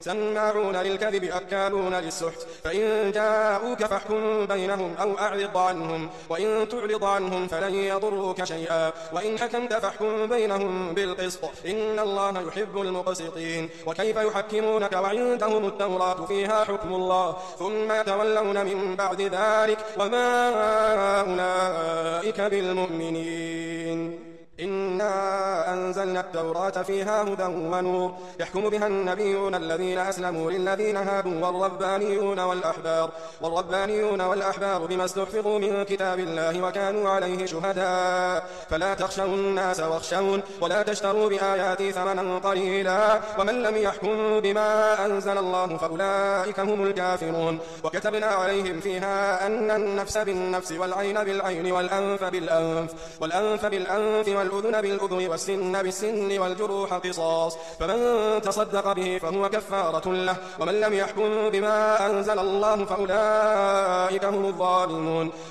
سماعون للكذب أكالون للسحت فإن جاءوك فاحكم بينهم أو أعرض عنهم وإن تعرض عنهم فلن يضروك شيئا وإن حكمت فاحكم بينهم بالقسط إن الله يحب المقسطين وكيف يحكمونك وعندهم التوراة فيها حكم الله ثم يتولون من بعد ذلك وما أولئك بالمؤمنين إنا أنزلنا التوراة فيها هدى ونور يحكم بها النبيون الذين أسلموا للذين هادوا والربانيون والأحبار بما استحفظوا من كتاب الله وكانوا عليه شهداء فلا تخشوا الناس واخشون ولا تشتروا بآياتي ثمنا قليلا ومن لم يحكم بما أنزل الله فأولئك هم الكافرون وكتبنا عليهم فيها أن النفس بالنفس والعين بالعين والأنف بالأنف والأذن بالأذن والسن بالسن والجروح قصاص فمن تصدق به فهو كفارة له ومن لم يحكم بما أنزل الله فأولئك هم الظالمون